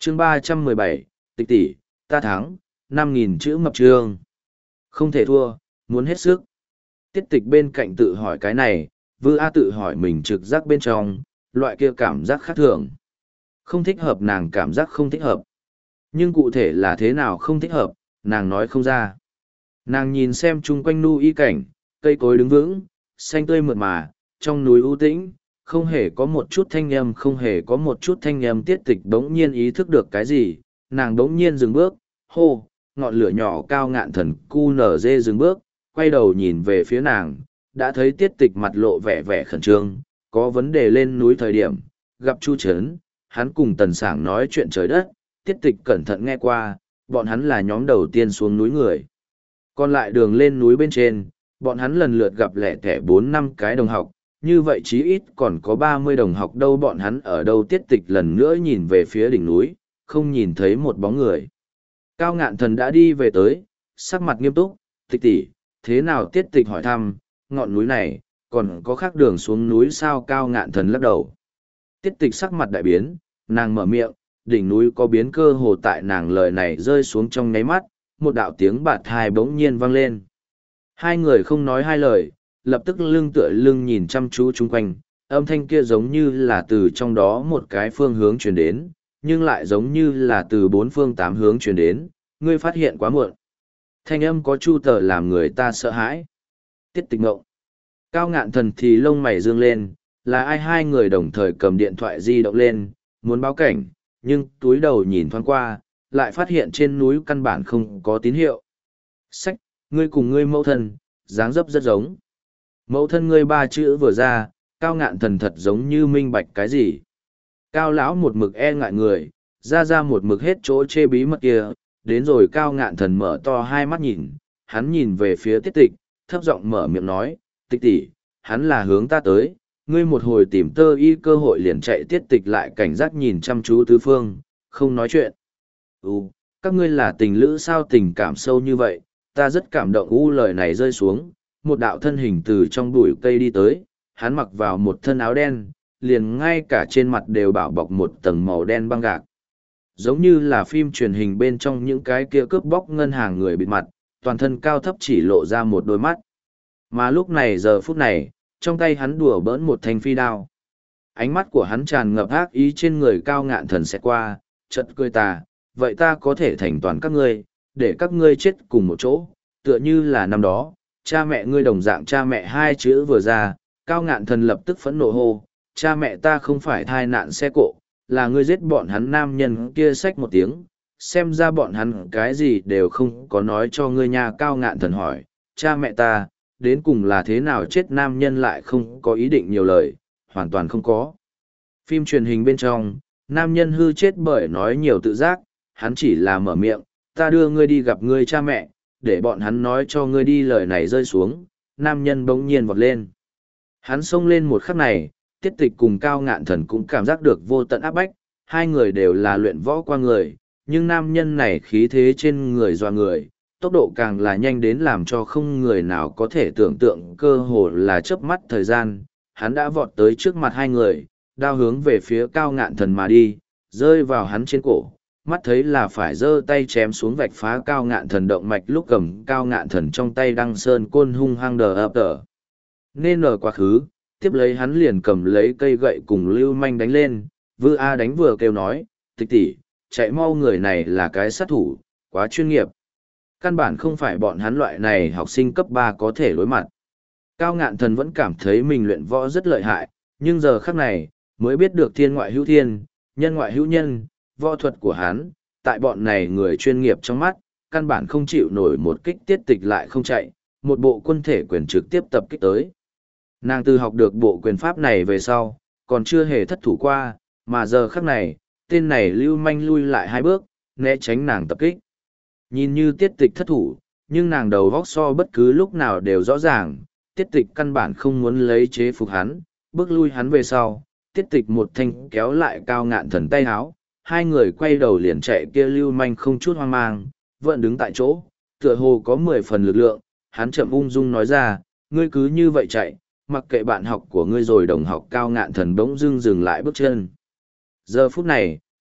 chương 317, tịch tỷ, ta thắng, 5.000 chữ mập chương. Không thể thua, muốn hết sức. Tiết tịch bên cạnh tự hỏi cái này, Vư A tự hỏi mình trực giác bên trong, loại kia cảm giác khác thường. Không thích hợp, nàng cảm giác không thích hợp. Nhưng cụ thể là thế nào không thích hợp, nàng nói không ra. Nàng nhìn xem chung quanh nu y cảnh, cây cối đứng vững, xanh tươi mượt mà, trong núi u tĩnh, không hề có một chút thanh âm, không hề có một chút thanh âm. Tiết tịch bỗng nhiên ý thức được cái gì, nàng bỗng nhiên dừng bước, hô, ngọn lửa nhỏ Cao Ngạn Thần cu nở dê dừng bước, quay đầu nhìn về phía nàng, đã thấy tiết tịch mặt lộ vẻ vẻ khẩn trương, có vấn đề lên núi thời điểm, gặp Chu Trấn, hắn cùng Tần Sảng nói chuyện trời đất, tiết tịch cẩn thận nghe qua, bọn hắn là nhóm đầu tiên xuống núi người. Còn lại đường lên núi bên trên, bọn hắn lần lượt gặp lẻ thẻ 4-5 cái đồng học, như vậy chí ít còn có 30 đồng học đâu, bọn hắn ở đâu. Tiết tịch lần nữa nhìn về phía đỉnh núi, không nhìn thấy một bóng người. Cao Ngạn Thần đã đi về tới, sắc mặt nghiêm túc, tịch tỷ, thế nào? Tiết tịch hỏi thăm, ngọn núi này, còn có khác đường xuống núi sao? Cao Ngạn Thần lắc đầu. Tiết tịch sắc mặt đại biến, nàng mở miệng, đỉnh núi có biến. Cơ hồ tại nàng lời này rơi xuống trong nháy mắt, một đạo tiếng bạt tai bỗng nhiên vang lên. Hai người không nói hai lời, lập tức lưng tựa lưng nhìn chăm chú chung quanh, âm thanh kia giống như là từ trong đó một cái phương hướng truyền đến, nhưng lại giống như là từ 4 phương 8 hướng truyền đến, ngươi phát hiện quá muộn. Thanh âm có chu tờ làm người ta sợ hãi. Tiết tịch ngộng. Cao Ngạn Thần thì lông mày dương lên, là ai? Hai người đồng thời cầm điện thoại di động lên, muốn báo cảnh, nhưng túi đầu nhìn thoáng qua, lại phát hiện trên núi căn bản không có tín hiệu. Sách, ngươi cùng ngươi mẫu thân, dáng dấp rất giống. Mẫu thân ngươi 3 chữ vừa ra, Cao Ngạn Thần thật giống như minh bạch cái gì. Cao lão một mực e ngại người, ra một mực hết chỗ chê bí mật kia, đến rồi Cao Ngạn Thần mở to hai mắt nhìn, hắn nhìn về phía tiết tịch, thấp giọng mở miệng nói, tịch tỷ, hắn là hướng ta tới, ngươi một hồi tìm tơ y cơ hội liền chạy. Tiết tịch lại cảnh giác nhìn chăm chú tứ phương, không nói chuyện. Các ngươi là tình lữ sao? Tình cảm sâu như vậy, ta rất cảm động. Lời này rơi xuống, một đạo thân hình từ trong bụi cây đi tới, hắn mặc vào một thân áo đen, liền ngay cả trên mặt đều bảo bọc một tầng màu đen băng gạc. Giống như là phim truyền hình bên trong những cái kia cướp bóc ngân hàng người bịt mặt, toàn thân cao thấp chỉ lộ ra một đôi mắt. Mà lúc này giờ phút này, trong tay hắn đùa bỡn một thanh phi đao. Ánh mắt của hắn tràn ngập ác ý trên người Cao Ngạn Thần sẽ qua, chợt cười tà, vậy ta có thể thành toàn các ngươi, để các ngươi chết cùng một chỗ, tựa như là năm đó, cha mẹ ngươi đồng dạng. Cha mẹ 2 chữ vừa ra, Cao Ngạn Thần lập tức phẫn nộ hô, cha mẹ ta không phải thai nạn xe cộ, là ngươi giết bọn hắn. Nam nhân kia xách một tiếng, xem ra bọn hắn cái gì đều không có nói cho ngươi nha. Cao Ngạn Thần hỏi, cha mẹ ta, đến cùng là thế nào chết? Nam nhân lại không có ý định nhiều lời, hoàn toàn không có. Phim truyền hình bên trong, nam nhân hư chết bởi nói nhiều tự giác, hắn chỉ là mở miệng, ta đưa ngươi đi gặp ngươi cha mẹ, để bọn hắn nói cho ngươi đi. Lời này rơi xuống, nam nhân bỗng nhiên vọt lên. Hắn xông lên một khắc này, tiết tịch cùng Cao Ngạn Thần cũng cảm giác được vô tận áp bách, hai người đều là luyện võ qua người, nhưng nam nhân này khí thế trên người dọa người, tốc độ càng là nhanh đến làm cho không người nào có thể tưởng tượng, cơ hồ là chớp mắt thời gian, hắn đã vọt tới trước mặt hai người, đao hướng về phía Cao Ngạn Thần mà đi, rơi vào hắn trên cổ, mắt thấy là phải giơ tay chém xuống vạch phá Cao Ngạn Thần động mạch. Lúc cầm Cao Ngạn Thần trong tay Đăng Sơn Côn hung hăng đờ ập đờ nên ở quá khứ, tiếp lấy hắn liền cầm lấy cây gậy cùng Lưu Manh đánh lên. Vư A đánh vừa kêu nói, tịch tỷ, chạy mau, người này là cái sát thủ, quá chuyên nghiệp. Căn bản không phải bọn hắn loại này học sinh cấp 3 có thể đối mặt. Cao Ngạn Thần vẫn cảm thấy mình luyện võ rất lợi hại, nhưng giờ khắc này, mới biết được thiên ngoại hữu thiên, nhân ngoại hữu nhân, võ thuật của hắn, tại bọn này người chuyên nghiệp trong mắt, căn bản không chịu nổi một kích. Tiết tịch lại không chạy, một bộ quân thể quyền trực tiếp tập kích tới. Nàng từ học được bộ quyền pháp này về sau, còn chưa hề thất thủ qua, mà giờ khắc này, tên này Lưu Manh lui lại 2 bước, né tránh nàng tập kích. Nhìn như tiết tịch thất thủ, nhưng nàng đầu vóc so bất cứ lúc nào đều rõ ràng, tiết tịch căn bản không muốn lấy chế phục hắn, bước lui hắn về sau, tiết tịch một thanh kéo lại Cao Ngạn Thần tay háo, hai người quay đầu liền chạy. Kia Lưu Manh không chút hoang mang, vẫn đứng tại chỗ, tựa hồ có 10 phần lực lượng, hắn chậm ung dung nói ra, ngươi cứ như vậy chạy, mặc kệ bạn học của ngươi rồi đồng học. Cao Ngạn Thần bỗng dưng dừng lại bước chân. Giờ phút này,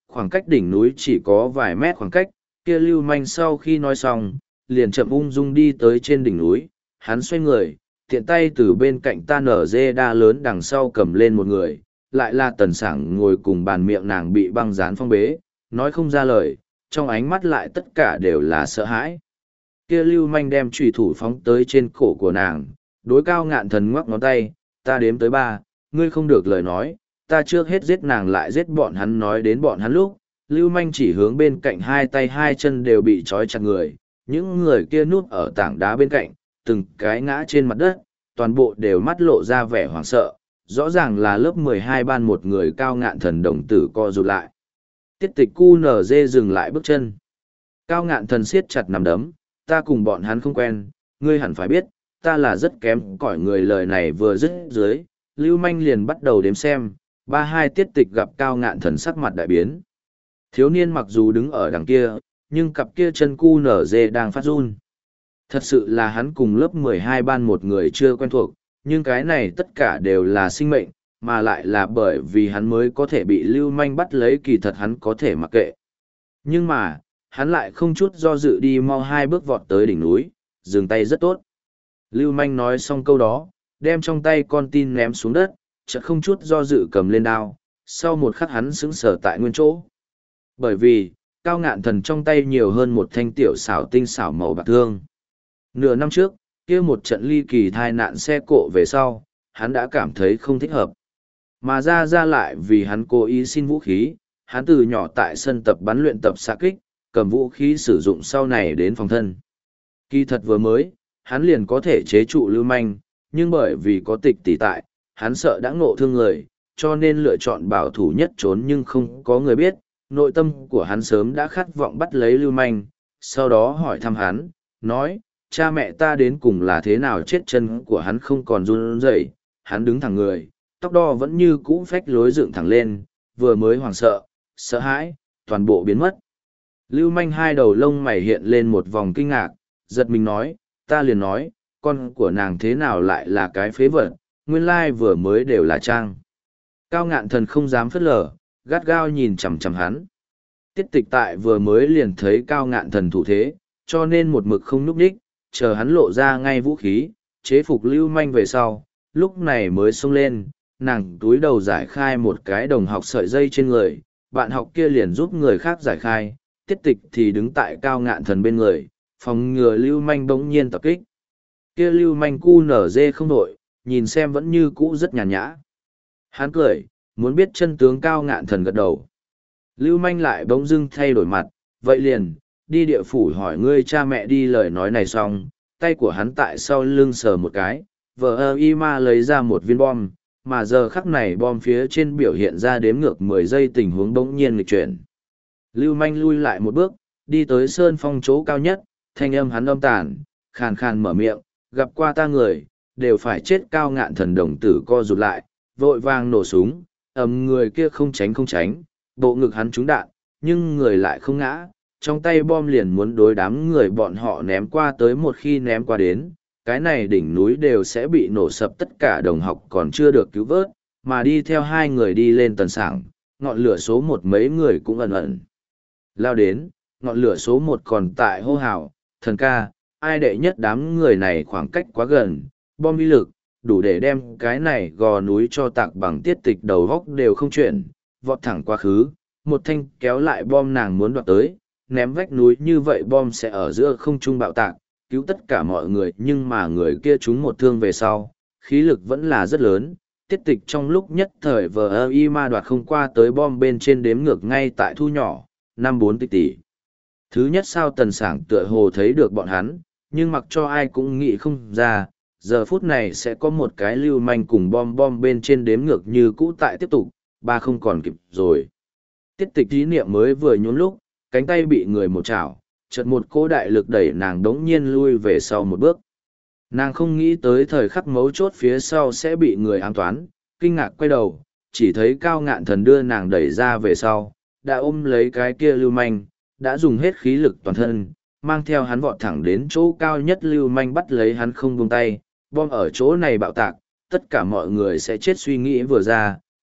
khoảng cách đỉnh núi chỉ có vài mét khoảng cách, kia lưu manh sau khi nói xong, liền chậm ung dung đi tới trên đỉnh núi, hắn xoay người, tiện tay từ bên cạnh ta nở dê đa lớn đằng sau cầm lên một người, lại là Tần Sảng ngồi cùng bàn, miệng nàng bị băng dán phong bế, nói không ra lời, trong ánh mắt lại tất cả đều là sợ hãi. Kia lưu manh đem chùy thủ phóng tới trên cổ của nàng, đối Cao Ngạn Thần ngoắc ngón tay, ta đếm tới 3, ngươi không được lời nói, ta trước hết giết nàng lại giết bọn hắn. Nói đến bọn hắn lúc, lưu manh chỉ hướng bên cạnh, hai tay hai chân đều bị trói chặt người, những người kia núp ở tảng đá bên cạnh, từng cái ngã trên mặt đất, toàn bộ đều mắt lộ ra vẻ hoảng sợ, rõ ràng là lớp 12 ban một người. Cao Ngạn Thần đồng tử co rụt lại. Tiết Tịch QNZ dừng lại bước chân. Cao Ngạn Thần siết chặt nắm đấm, ta cùng bọn hắn không quen, ngươi hẳn phải biết, ta là rất kém cỏi người. Lời này vừa dứt dưới, lưu manh liền bắt đầu đếm xem. 32. Tiết Tịch gặp Cao Ngạn Thần sắc mặt đại biến. Thiếu niên mặc dù đứng ở đằng kia, nhưng cặp kia chân QNZ đang phát run. Thật sự là hắn cùng lớp 12 ban một người chưa quen thuộc, nhưng cái này tất cả đều là sinh mệnh, mà lại là bởi vì hắn mới có thể bị lưu manh bắt lấy, kỳ thật hắn có thể mặc kệ. Nhưng mà, hắn lại không chút do dự đi mau 2 bước vọt tới đỉnh núi, dừng tay rất tốt. Lưu manh nói xong câu đó, đem trong tay con tin ném xuống đất, chợt không chút do dự cầm lên đao, sau một khắc hắn sững sờ tại nguyên chỗ. Bởi vì, Cao Ngạn Thần trong tay nhiều hơn một thanh tiểu xảo tinh xảo màu bạc thương. Nửa năm trước, kia một trận ly kỳ tai nạn xe cộ về sau, hắn đã cảm thấy không thích hợp. Mà ra lại vì hắn cố ý xin vũ khí, hắn từ nhỏ tại sân tập bắn luyện tập xạ kích, cầm vũ khí sử dụng sau này đến phòng thân. Kỳ thật vừa mới, hắn liền có thể chế trụ lưu manh, nhưng bởi vì có Tịch tỷ tại, hắn sợ đã ngộ thương người, cho nên lựa chọn bảo thủ nhất trốn, nhưng không có người biết, nội tâm của hắn sớm đã khát vọng bắt lấy lưu manh, sau đó hỏi thăm hắn, nói, cha mẹ ta đến cùng là thế nào chết. Chân của hắn không còn run rẩy, hắn đứng thẳng người, tóc đo vẫn như cũ phách lối dựng thẳng lên, vừa mới hoảng sợ, sợ hãi, toàn bộ biến mất. Lưu manh hai đầu lông mày hiện lên một vòng kinh ngạc, giật mình nói, ta liền nói, con của nàng thế nào lại là cái phế vật, nguyên lai vừa mới đều là trang. Cao Ngạn Thần không dám phớt lờ, gắt gao nhìn chằm chằm hắn. Tiết Tịch tại vừa mới liền thấy Cao Ngạn Thần thủ thế, cho nên một mực không núp đích, chờ hắn lộ ra ngay vũ khí, chế phục lưu manh về sau, lúc này mới xông lên, nàng túi đầu giải khai một cái đồng học sợi dây trên người, bạn học kia liền giúp người khác giải khai, Tiết Tịch thì đứng tại Cao Ngạn Thần bên người, phòng ngừa lưu manh bỗng nhiên tập kích. Kia lưu manh QNZ không đội, nhìn xem vẫn như cũ rất nhàn nhã. Hắn cười, muốn biết chân tướng. Cao Ngạn Thần gật đầu. Lưu manh lại bỗng dưng thay đổi mặt, vậy liền, đi địa phủ hỏi ngươi cha mẹ đi. Lời nói này xong, tay của hắn tại sau lưng sờ một cái, vờ y ma lấy ra một viên bom, mà giờ khắc này bom phía trên biểu hiện ra đếm ngược 10 giây, tình huống bỗng nhiên nghịch chuyển. Lưu manh lui lại một bước, đi tới sơn phong chỗ cao nhất, thanh âm hắn âm tàn, khàn khàn mở miệng, gặp qua ta người, đều phải chết. Cao Ngạn Thần đồng tử co rụt lại, vội vàng nổ súng, người kia không tránh, bộ ngực hắn trúng đạn, nhưng người lại không ngã, trong tay bom liền muốn đối đám người bọn họ ném qua tới. Một khi ném qua đến, cái này đỉnh núi đều sẽ bị nổ sập. Tất cả đồng học còn chưa được cứu vớt, mà đi theo 2 người đi lên Tần Sảng, ngọn lửa số 1 mấy người cũng ẩn ẩn lao đến. Ngọn lửa số 1 còn tại hô hào, thần ca, ai đệ nhất. Đám người này khoảng cách quá gần, bom uy lực đủ để đem cái này gò núi cho tạc bằng. Tiết Tịch đầu góc đều không chuyển, vọt thẳng quá khứ, một thanh kéo lại bom, nàng muốn đoạt tới, ném vách núi như vậy bom sẽ ở giữa không trung bạo tạc, cứu tất cả mọi người. Nhưng mà người kia trúng một thương về sau, khí lực vẫn là rất lớn. Tiết Tịch trong lúc nhất thời vờ y ma đoạt không qua tới bom bên trên, đếm ngược ngay tại thu nhỏ, 54 tỷ. Thứ nhất sao Tần Sảng tựa hồ thấy được bọn hắn, nhưng mặc cho ai cũng nghĩ không ra, giờ phút này sẽ có một cái lưu manh cùng bom bên trên đếm ngược như cũ tại tiếp tục, 3 không còn kịp rồi. Tiết Tịch ý niệm mới vừa nhún lúc, cánh tay bị người một chảo, chợt một cỗ đại lực đẩy nàng đống nhiên lui về sau một bước. Nàng không nghĩ tới thời khắc mấu chốt phía sau sẽ bị người ám toán, kinh ngạc quay đầu, chỉ thấy Cao Ngạn Thần đưa nàng đẩy ra về sau, đã ôm lấy cái kia lưu manh, đã dùng hết khí lực toàn thân, mang theo hắn vọt thẳng đến chỗ cao nhất. Lưu manh bắt lấy hắn không buông tay, bom ở chỗ này bạo tạc, tất cả mọi người sẽ chết. Suy nghĩ vừa ra,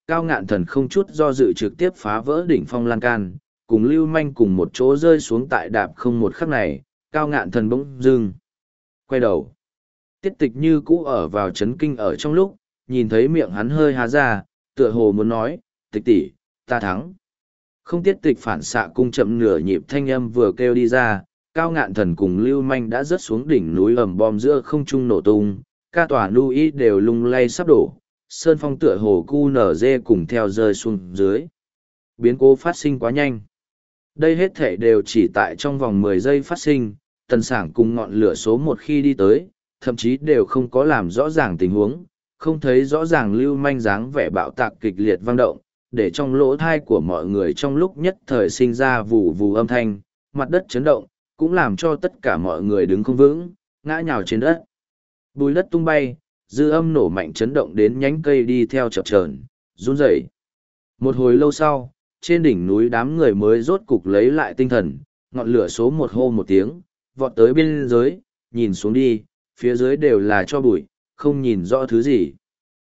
Cao Ngạn Thần không chút do dự trực tiếp phá vỡ đỉnh phong lan can, cùng Lưu Manh cùng một chỗ rơi xuống tại đạp không một khắc này, Cao Ngạn Thần bỗng dưng quay đầu. Tiết Tịch như cũ ở vào chấn kinh ở trong lúc, nhìn thấy miệng hắn hơi há ra, tựa hồ muốn nói, Tịch tỷ, ta thắng. Không. Tiết Tịch phản xạ cung chậm nửa nhịp thanh âm vừa kêu đi ra, Cao Ngạn Thần cùng Lưu Manh đã rớt xuống đỉnh núi ầm bom giữa không trung nổ tung, ca tòa núi đều lung lay sắp đổ, sơn phong tựa hồ cu nở dê cùng theo rơi xuống dưới. Biến cố phát sinh quá nhanh. Đây hết thể đều chỉ tại trong vòng 10 giây phát sinh, Tần Sảng cùng ngọn lửa số 1 khi đi tới, thậm chí đều không có làm rõ ràng tình huống, không thấy rõ ràng Lưu Manh dáng vẻ bạo tạc kịch liệt vang động, để trong lỗ thai của mọi người trong lúc nhất thời sinh ra vù vù âm thanh, mặt đất chấn động, cũng làm cho tất cả mọi người đứng không vững, ngã nhào trên đất. Bùi đất tung bay, dư âm nổ mạnh chấn động đến nhánh cây đi theo chập chờn, run rẩy. Một hồi lâu sau, trên đỉnh núi đám người mới rốt cục lấy lại tinh thần, ngọn lửa số 1 hô một tiếng, vọt tới biên giới, nhìn xuống đi, phía dưới đều là tro bụi, không nhìn rõ thứ gì.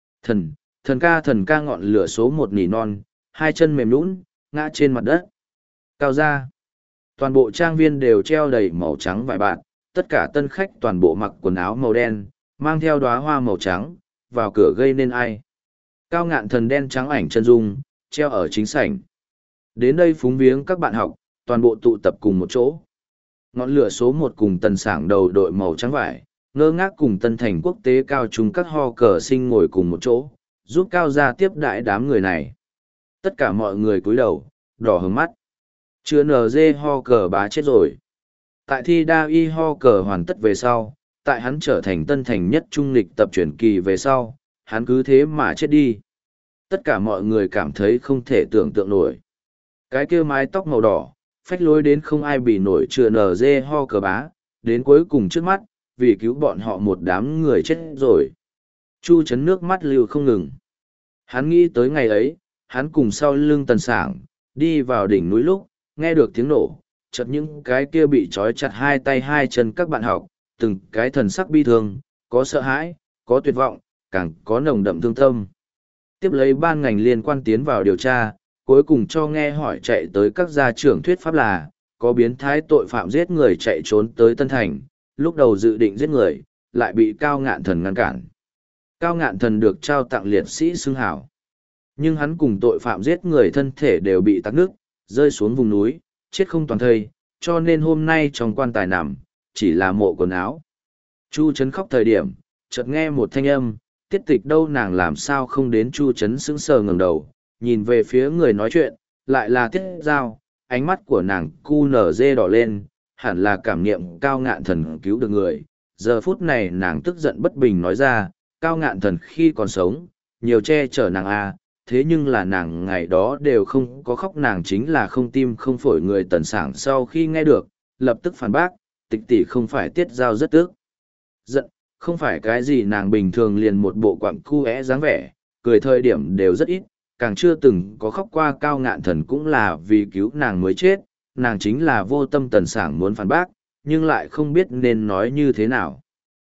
Thần ca ngọn lửa số 1 nỉ non, hai chân mềm nhũn, ngã trên mặt đất. Cao ra. Toàn bộ trang viên đều treo đầy màu trắng vải bạt, tất cả tân khách toàn bộ mặc quần áo màu đen, mang theo đóa hoa màu trắng, vào cửa gây nên ai. Cao Ngạn Thần đen trắng ảnh chân dung, treo ở chính sảnh. Đến đây phúng viếng các bạn học, toàn bộ tụ tập cùng một chỗ. Ngọn lửa số 1 cùng Tần Sảng đầu đội màu trắng vải, ngơ ngác cùng Tân Thành quốc tế cao trung các ho cờ sinh ngồi cùng một chỗ, giúp Cao gia tiếp đãi đám người này. Tất cả mọi người cúi đầu, đỏ hứng mắt. Chưa NG ho cờ bá chết rồi. Tại thi đa y ho cờ hoàn tất về sau, tại hắn trở thành Tân Thành nhất trung lịch tập chuyển kỳ về sau, hắn cứ thế mà chết đi. Tất cả mọi người cảm thấy không thể tưởng tượng nổi. Cái kia mái tóc màu đỏ, phách lối đến không ai bị nổi chưa NG ho cờ bá, đến cuối cùng trước mắt, vì cứu bọn họ một đám người chết rồi. Chu Chấn nước mắt lưu không ngừng. Hắn nghĩ tới ngày ấy, hắn cùng sau lưng Tần Sảng, đi vào đỉnh núi lúc, nghe được tiếng nổ, chợt những cái kia bị trói chặt hai tay hai chân các bạn học, từng cái thần sắc bi thương, có sợ hãi, có tuyệt vọng, càng có nồng đậm thương tâm. Tiếp lấy ban ngành liên quan tiến vào điều tra, cuối cùng cho nghe hỏi chạy tới các gia trưởng thuyết pháp là, có biến thái tội phạm giết người chạy trốn tới Tân Thành, lúc đầu dự định giết người, lại bị Cao Ngạn Thần ngăn cản. Cao Ngạn Thần được trao tặng liệt sĩ xưng hảo. Nhưng hắn cùng tội phạm giết người thân thể đều bị tắc nước, rơi xuống vùng núi, chết không toàn thây, cho nên hôm nay trong quan tài nằm, chỉ là mộ quần áo. Chu Trấn khóc thời điểm, chợt nghe một thanh âm, Tiết Tịch đâu, nàng làm sao không đến. Chu Trấn sững sờ ngẩng đầu, nhìn về phía người nói chuyện, lại là Tiết Giao, ánh mắt của nàng cu nở dê đỏ lên, hẳn là cảm niệm Cao Ngạn Thần cứu được người. Giờ phút này nàng tức giận bất bình nói ra, Cao Ngạn Thần khi còn sống, nhiều che chở nàng a, thế nhưng là nàng ngày đó đều không có khóc, nàng chính là không tim không phổi. Người Tần Sảng sau khi nghe được, lập tức phản bác, Tịch tỷ không phải Tiết Giao rất tức giận, không phải cái gì, nàng bình thường liền một bộ quặng cu é dáng vẻ, cười thời điểm đều rất ít, càng chưa từng có khóc qua. Cao Ngạn Thần cũng là vì cứu nàng mới chết, nàng chính là vô tâm. Tần Sảng muốn phản bác, nhưng lại không biết nên nói như thế nào.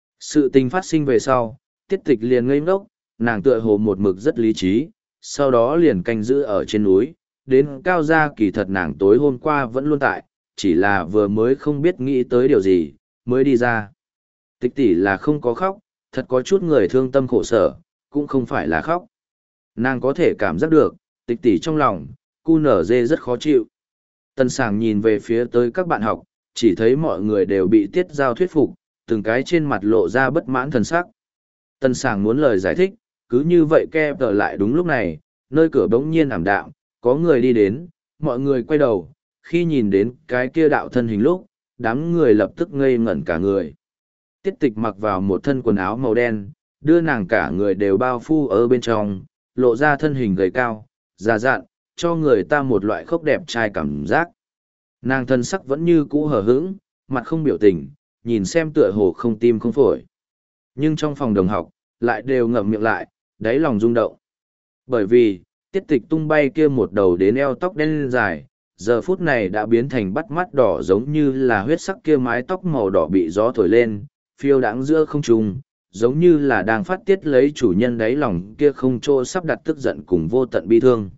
Sự tình phát sinh về sau, Tiết Tịch liền ngây ngốc, nàng tựa hồ một mực rất lý trí, sau đó liền canh giữ ở trên núi, đến Cao gia kỳ thật nàng tối hôm qua vẫn luôn tại, chỉ là vừa mới không biết nghĩ tới điều gì, mới đi ra. Tịch tỷ là không có khóc, thật có chút người thương tâm khổ sở, cũng không phải là khóc. Nàng có thể cảm giác được, Tịch tỷ trong lòng, cu nở dê rất khó chịu. Tần Sảng nhìn về phía tới các bạn học, chỉ thấy mọi người đều bị Tiết Giao thuyết phục, từng cái trên mặt lộ ra bất mãn thần sắc. Tần Sảng muốn lời giải thích, cứ như vậy kẹp trở lại. Đúng lúc này, nơi cửa bỗng nhiên ảm đạm, có người đi đến, mọi người quay đầu, khi nhìn đến cái kia đạo thân hình lúc, đám người lập tức ngây ngẩn cả người. Tiết Tịch mặc vào một thân quần áo màu đen, đưa nàng cả người đều bao phủ ở bên trong, lộ ra thân hình gầy cao, già dặn, cho người ta một loại khốc đẹp trai cảm giác. Nàng thân sắc vẫn như cũ hờ hững, mặt không biểu tình, nhìn xem tựa hồ không tim không phổi. Nhưng trong phòng đồng học, lại đều ngậm miệng lại, đáy lòng rung động. Bởi vì, Tiết Tịch tung bay kia một đầu đến eo tóc đen dài, giờ phút này đã biến thành bắt mắt đỏ, giống như là huyết sắc. Kia mái tóc màu đỏ bị gió thổi lên, phiêu đãng giữa không trung, giống như là đang phát tiết lấy chủ nhân đáy lòng kia không chỗ sắp đặt tức giận cùng vô tận bi thương.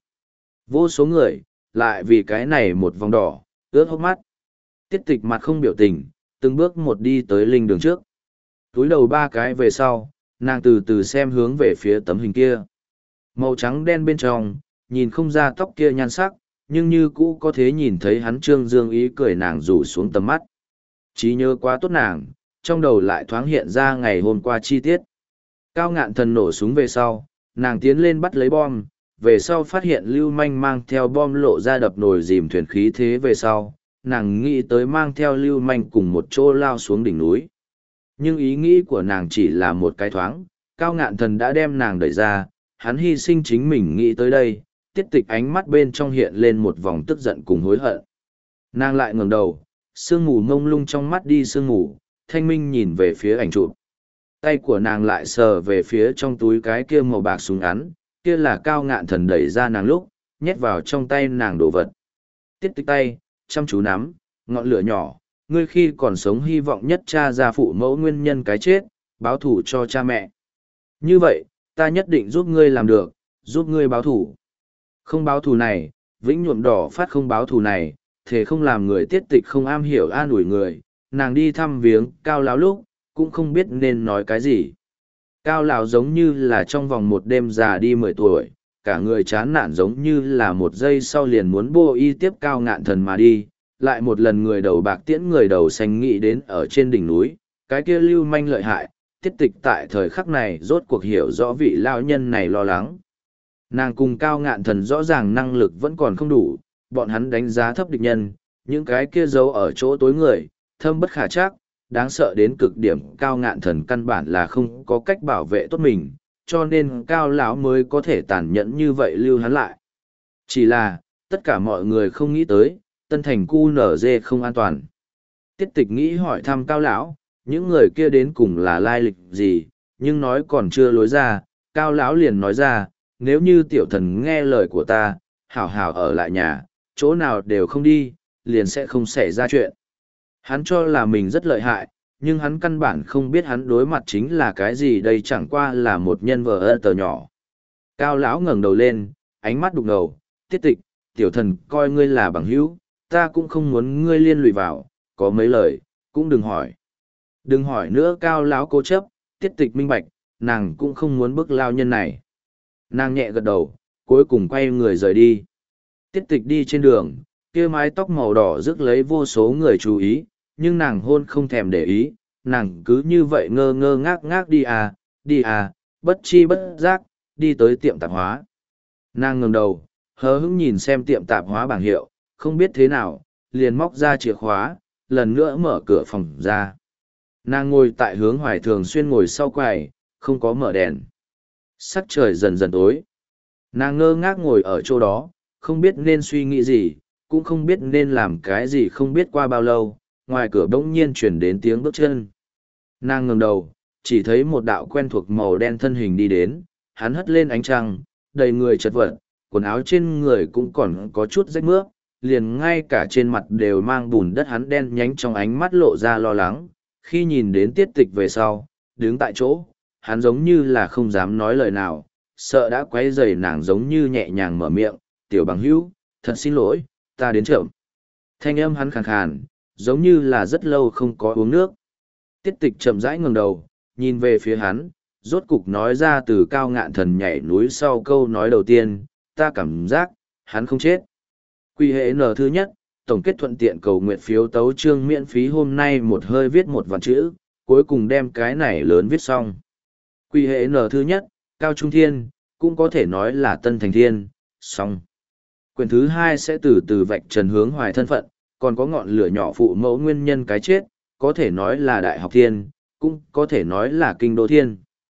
Vô số người, lại vì cái này một vòng đỏ, ướt hốc mắt. Tiết tịch mặt không biểu tình, từng bước một đi tới linh đường trước. Túi đầu ba cái về sau, nàng từ từ xem hướng về phía tấm hình kia. Màu trắng đen bên trong, nhìn không ra tóc kia nhan sắc, nhưng như cũ có thể nhìn thấy hắn trương dương ý cười nàng rủ xuống tầm mắt. Trí nhớ quá tốt nàng, trong đầu lại thoáng hiện ra ngày hôm qua chi tiết. Cao Ngạn Thần nổ súng về sau, nàng tiến lên bắt lấy bom, về sau phát hiện Lưu Manh mang theo bom lộ ra đập nồi dìm thuyền khí thế về sau, nàng nghĩ tới mang theo Lưu Manh cùng một chỗ lao xuống đỉnh núi. Nhưng ý nghĩ của nàng chỉ là một cái thoáng, Cao Ngạn Thần đã đem nàng đẩy ra, hắn hy sinh chính mình nghĩ tới đây, tiết tịch ánh mắt bên trong hiện lên một vòng tức giận cùng hối hận. Nàng lại ngẩng đầu, sương mù mông lung trong mắt đi sương mù, thanh minh nhìn về phía ảnh chụp. Tay của nàng lại sờ về phía trong túi cái kia màu bạc súng ngắn, kia là Cao Ngạn Thần đẩy ra nàng lúc, nhét vào trong tay nàng đồ vật. Tiết tịch tay, chăm chú nắm, ngọn lửa nhỏ, ngươi khi còn sống hy vọng nhất cha ra phụ mẫu nguyên nhân cái chết, báo thù cho cha mẹ. Như vậy, ta nhất định giúp ngươi làm được, giúp ngươi báo thù. Không báo thù này, vĩnh nhuộm đỏ phát không báo thù này, thể không làm người tiết tịch không am hiểu an ủi người, nàng đi thăm viếng Cao lão lúc, cũng không biết nên nói cái gì. Cao lão giống như là trong vòng một đêm già đi 10 tuổi, cả người chán nản giống như là một giây sau liền muốn bô y tiếp Cao Ngạn Thần mà đi, lại một lần người đầu bạc tiễn người đầu xanh nghĩ đến ở trên đỉnh núi, cái kia Lưu Manh lợi hại, tiết tịch tại thời khắc này rốt cuộc hiểu rõ vị lao nhân này lo lắng. Nàng cùng Cao Ngạn Thần rõ ràng năng lực vẫn còn không đủ, bọn hắn đánh giá thấp địch nhân, những cái kia giấu ở chỗ tối người, thâm bất khả trắc, đáng sợ đến cực điểm. Cao Ngạn Thần căn bản là không có cách bảo vệ tốt mình, cho nên Cao lão mới có thể tàn nhẫn như vậy lưu hắn lại. Chỉ là, tất cả mọi người không nghĩ tới, Tân Thành QNZ không an toàn. Tiết tịch nghĩ hỏi thăm Cao lão, những người kia đến cùng là lai lịch gì, nhưng nói còn chưa lối ra, Cao lão liền nói ra, nếu như tiểu thần nghe lời của ta, hảo hảo ở lại nhà, chỗ nào đều không đi, liền sẽ không xảy ra chuyện. Hắn cho là mình rất lợi hại, nhưng hắn căn bản không biết hắn đối mặt chính là cái gì, đây chẳng qua là một nhân vật tờ nhỏ. Cao lão ngẩng đầu lên, ánh mắt đục ngầu, tiết tịch, tiểu thần coi ngươi là bằng hữu, ta cũng không muốn ngươi liên lụy vào, có mấy lời, cũng đừng hỏi. Đừng hỏi nữa. Cao lão cố chấp, tiết tịch minh bạch, nàng cũng không muốn bức lao nhân này. Nàng nhẹ gật đầu, cuối cùng quay người rời đi. Tiết tịch đi trên đường, kia mái tóc màu đỏ rước lấy vô số người chú ý, nhưng nàng hôn không thèm để ý, nàng cứ như vậy ngơ ngơ ngác ngác đi à, bất chi bất giác, đi tới tiệm tạp hóa. Nàng ngẩng đầu, hờ hững nhìn xem tiệm tạp hóa bảng hiệu, không biết thế nào, liền móc ra chìa khóa, lần nữa mở cửa phòng ra. Nàng ngồi tại hướng Hoài thường xuyên ngồi sau quầy, không có mở đèn. Sắc trời dần dần tối. Nàng ngơ ngác ngồi ở chỗ đó, không biết nên suy nghĩ gì, cũng không biết nên làm cái gì. Không biết qua bao lâu, ngoài cửa bỗng nhiên chuyển đến tiếng bước chân. Nàng ngẩng đầu, chỉ thấy một đạo quen thuộc màu đen thân hình đi đến, hắn hất lên ánh trăng, đầy người chật vật, quần áo trên người cũng còn có chút rách mướp, liền ngay cả trên mặt đều mang bùn đất. Hắn đen nhánh trong ánh mắt lộ ra lo lắng, khi nhìn đến tiết tịch về sau, đứng tại chỗ, hắn giống như là không dám nói lời nào, sợ đã quấy rầy nàng, giống như nhẹ nhàng mở miệng, tiểu bằng hữu, thật xin lỗi, ta đến chậm. Thanh âm hắn khàn khàn, giống như là rất lâu không có uống nước. Tiết tịch chậm rãi ngẩng đầu, nhìn về phía hắn, rốt cục nói ra từ Cao Ngạn Thần nhảy núi sau câu nói đầu tiên, ta cảm giác, hắn không chết. Quy hệ N thứ nhất, tổng kết thuận tiện cầu nguyện phiếu tấu chương miễn phí hôm nay một hơi viết một vạn chữ, cuối cùng đem cái này lớn viết xong. Quy hệ N thứ nhất, Cao Trung Thiên, cũng có thể nói là Tân Thành Thiên, xong. Quyển thứ hai sẽ từ từ vạch trần hướng Hoài thân phận, còn có ngọn lửa nhỏ phụ mẫu nguyên nhân cái chết, có thể nói là Đại học Thiên, cũng có thể nói là Kinh đô Thiên.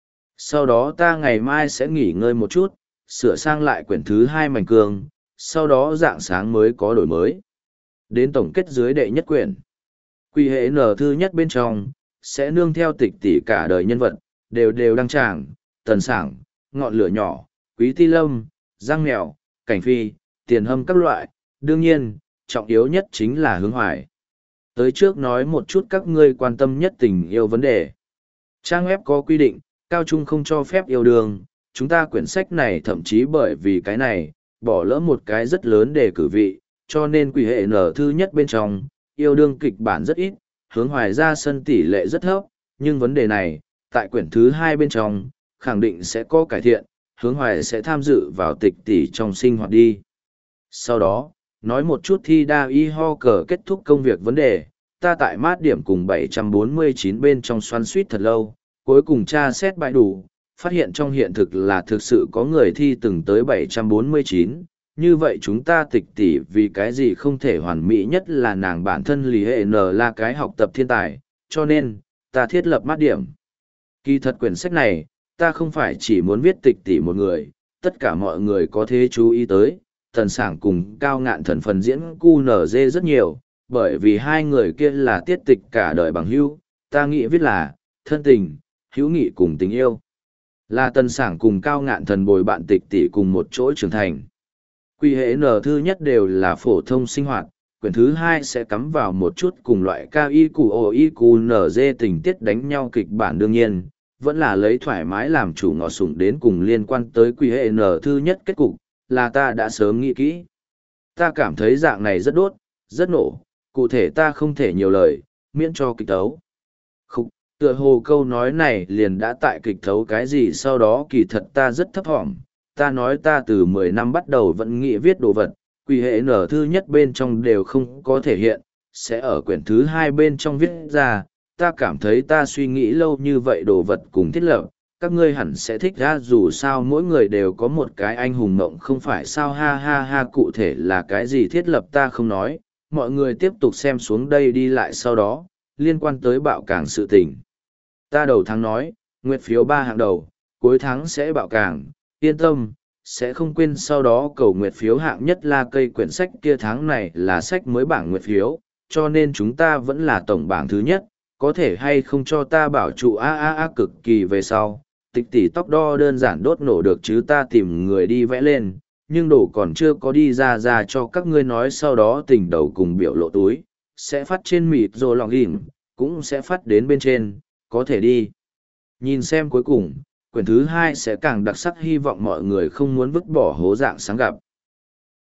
Sau đó ta ngày mai sẽ nghỉ ngơi một chút, sửa sang lại quyển thứ hai mảnh cường, sau đó dạng sáng mới có đổi mới. Đến tổng kết dưới đệ nhất quyển. Quy hệ N thứ nhất bên trong, sẽ nương theo tịch tỉ cả đời nhân vật, đều đăng tràng, Tần Sảng, ngọn lửa nhỏ, Quý Ti Lâm, Giang Mèo, Cảnh Phi, Tiền Hâm các loại, đương nhiên, trọng yếu nhất chính là Hướng Hoài. Tới trước nói một chút các ngươi quan tâm nhất tình yêu vấn đề. Trang web có quy định, cao trung không cho phép yêu đương, chúng ta quyển sách này thậm chí bởi vì cái này, bỏ lỡ một cái rất lớn để cử vị, cho nên quỷ hệ nở thư nhất bên trong, yêu đương kịch bản rất ít, hướng hoài ra sân tỷ lệ rất thấp, nhưng vấn đề này, tại quyển thứ 2 bên trong, khẳng định sẽ có cải thiện, hướng hoài sẽ tham dự vào tịch tỷ trong sinh hoạt đi. Sau đó, nói một chút thi đa y ho cờ kết thúc công việc vấn đề, ta tại mát điểm cùng 749 bên trong xoắn suýt thật lâu, cuối cùng tra xét bài đủ, phát hiện trong hiện thực là thực sự có người thi từng tới 749, như vậy chúng ta tịch tỷ vì cái gì không thể hoàn mỹ nhất là nàng bản thân lý hệ n là cái học tập thiên tài, cho nên, ta thiết lập mát điểm. Kỳ thật quyển sách này, ta không phải chỉ muốn viết tịch tỷ một người, tất cả mọi người có thể chú ý tới, thần sảng cùng cao ngạn thần phần diễn QNZ rất nhiều, bởi vì hai người kia là tiết tịch cả đời bằng hữu, ta nghĩ viết là, thân tình, hữu nghị cùng tình yêu. Là tần sảng cùng cao ngạn thần bồi bạn tịch tỷ cùng một chỗ trưởng thành. Quy hệ N thư nhất đều là phổ thông sinh hoạt, quyển thứ 2 sẽ cắm vào một chút cùng loại KIQOIQNZ tình tiết đánh nhau kịch bản đương nhiên, vẫn là lấy thoải mái làm chủ ngọ sủng đến cùng liên quan tới quy hệ N thư nhất kết cục, là ta đã sớm nghĩ kỹ. Ta cảm thấy dạng này rất đốt, rất nổ, cụ thể ta không thể nhiều lời, miễn cho kịch tấu. Tựa hồ câu nói này liền đã tại kịch thấu cái gì sau đó kỳ thật ta rất thấp thỏm. Ta nói ta từ 10 năm bắt đầu vẫn nghĩ viết đồ vật, quỷ hệ nở thư nhất bên trong đều không có thể hiện, sẽ ở quyển thứ 2 bên trong viết ra. Ta cảm thấy ta suy nghĩ lâu như vậy đồ vật cùng thiết lập, các ngươi hẳn sẽ thích ra dù sao mỗi người đều có một cái anh hùng mộng không phải sao ha ha ha cụ thể là cái gì thiết lập ta không nói, mọi người tiếp tục xem xuống đây đi lại sau đó, liên quan tới bạo càng sự tình. Ta đầu tháng nói, nguyệt phiếu 3 hạng đầu, cuối tháng sẽ bạo càng, yên tâm, sẽ không quên sau đó cầu nguyệt phiếu hạng nhất là cây quyển sách kia tháng này là sách mới bảng nguyệt phiếu, cho nên chúng ta vẫn là tổng bảng thứ nhất, có thể hay không cho ta bảo trụ cực kỳ về sau, tịch tỷ tóc đo đơn giản đốt nổ được chứ ta tìm người đi vẽ lên, nhưng đồ còn chưa có đi ra cho các ngươi nói sau đó tình đầu cùng biểu lộ túi, sẽ phát trên mịt rồi lòng ghim, cũng sẽ phát đến bên trên, có thể đi. Nhìn xem cuối cùng, quyển thứ 2 sẽ càng đặc sắc hy vọng mọi người không muốn vứt bỏ hố dạng sáng gặp.